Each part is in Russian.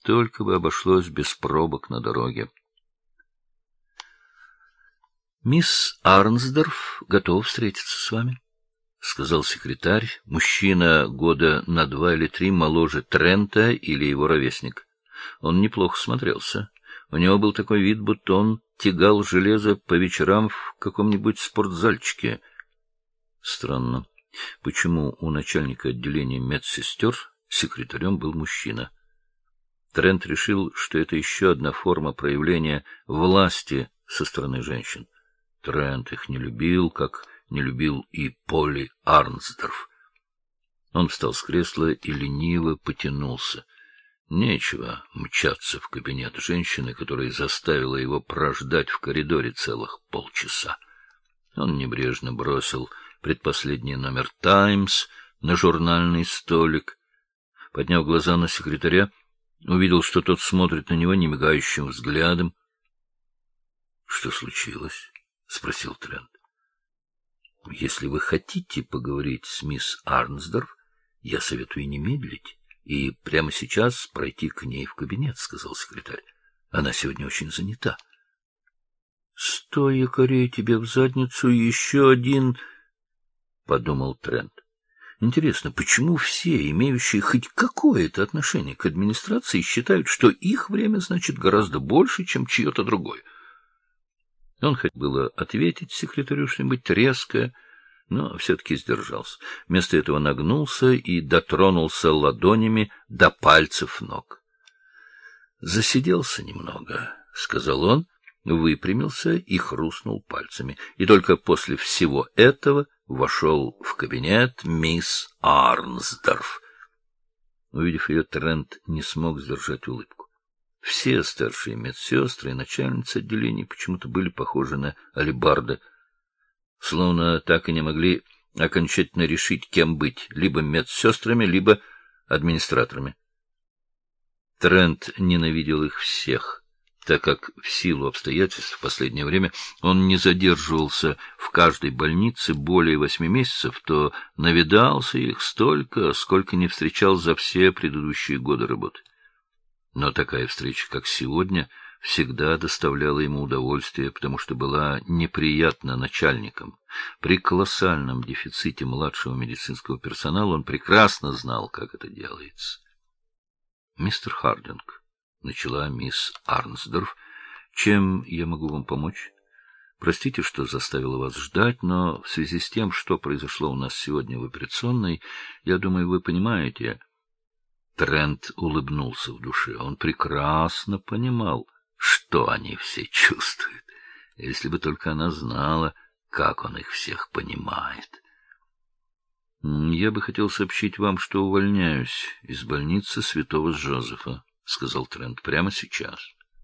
Только бы обошлось без пробок на дороге. — Мисс Арнсдорф готова встретиться с вами, — сказал секретарь, мужчина года на 2 или 3 моложе Трента или его ровесник. Он неплохо смотрелся. У него был такой вид, будто он тягал железо по вечерам в каком-нибудь спортзальчике. Странно, почему у начальника отделения медсестер секретарем был мужчина? Трент решил, что это еще одна форма проявления власти со стороны женщин. Трент их не любил, как не любил и Полли Арнсдорф. Он встал с кресла и лениво потянулся. Нечего мчаться в кабинет женщины, которая заставила его прождать в коридоре целых полчаса. Он небрежно бросил предпоследний номер «Таймс» на журнальный столик. Подняв глаза на секретаря, увидел, что тот смотрит на него немигающим взглядом. — Что случилось? — спросил Трент. — Если вы хотите поговорить с мисс Арнсдорф, я советую не медлить и прямо сейчас пройти к ней в кабинет, — сказал секретарь. — Она сегодня очень занята. — 100 якорей тебе в задницу и еще один, — подумал Трент. Интересно, почему все, имеющие хоть какое-то отношение к администрации, считают, что их время значит гораздо больше, чем чье-то другое? Он хотел было ответить секретарю что-нибудь резкое, но все-таки сдержался. Вместо этого нагнулся и дотронулся ладонями до пальцев ног. «Засиделся немного», — сказал он, выпрямился и хрустнул пальцами. И только после всего этого вошел в кабинет мисс Арнсдорф. Увидев ее, Трент не смог сдержать улыбку. Все старшие медсестры и начальницы отделений почему-то были похожи на алебарда, словно так и не могли окончательно решить, кем быть, либо медсестрами, либо администраторами. Трент ненавидел их всех, так как в силу обстоятельств в последнее время он не задерживался в каждой больнице более 8 месяцев, то навидался их столько, сколько не встречал за все предыдущие годы работы. Но такая встреча, как сегодня, всегда доставляла ему удовольствие, потому что была неприятна начальникам. При колоссальном дефиците младшего медицинского персонала он прекрасно знал, как это делается. — Мистер Хардинг, — начала мисс Арнсдорф, — чем я могу вам помочь? Простите, что заставила вас ждать, но в связи с тем, что произошло у нас сегодня в операционной, я думаю, вы понимаете... Трент улыбнулся в душе. Он прекрасно понимал, что они все чувствуют, если бы только она знала, как он их всех понимает. — Я бы хотел сообщить вам, что увольняюсь из больницы Святого Жозефа, — сказал Трент, — прямо сейчас.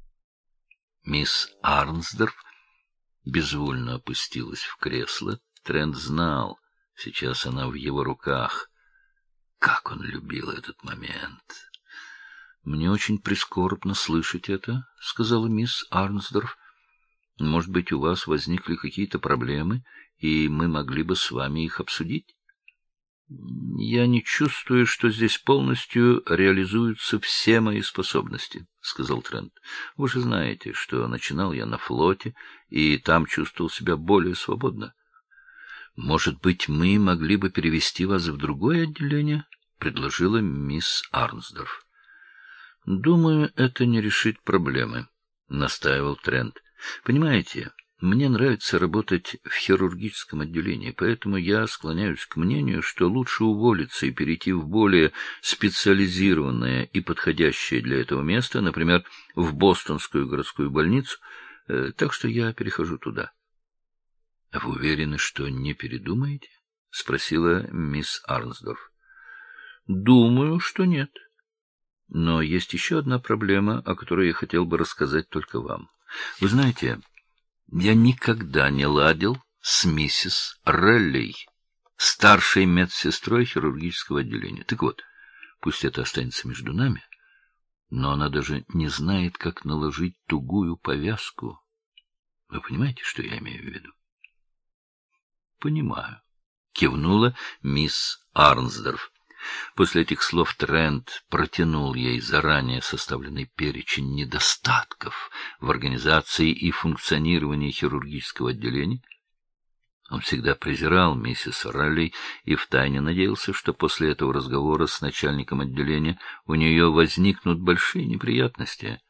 Мисс Арнсдорф безвольно опустилась в кресло. Трент знал, сейчас она в его руках. Как он любил этот момент! — Мне очень прискорбно слышать это, — сказала мисс Арнсдорф. — Может быть, у вас возникли какие-то проблемы, и мы могли бы с вами их обсудить? — Я не чувствую, что здесь полностью реализуются все мои способности, — сказал Трент. — Вы же знаете, что начинал я на флоте, и там чувствовал себя более свободно. Может быть, мы могли бы перевести вас в другое отделение? — предложила мисс Арнсдорф. — Думаю, это не решит проблемы, — настаивал Трент. — Понимаете, мне нравится работать в хирургическом отделении, поэтому я склоняюсь к мнению, что лучше уволиться и перейти в более специализированное и подходящее для этого место, например, в Бостонскую городскую больницу, так что я перехожу туда. — Вы уверены, что не передумаете? — спросила мисс Арнсдорф. — Думаю, что нет. Но есть еще одна проблема, о которой я хотел бы рассказать только вам. Вы знаете, я никогда не ладил с миссис Релли, старшей медсестрой хирургического отделения. Так вот, пусть это останется между нами, но она даже не знает, как наложить тугую повязку. Вы понимаете, что я имею в виду? — Понимаю, — кивнула мисс Арнсдорф. После этих слов Трент протянул ей заранее составленный перечень недостатков в организации и функционировании хирургического отделения. Он всегда презирал миссис Ралли и втайне надеялся, что после этого разговора с начальником отделения у нее возникнут большие неприятности.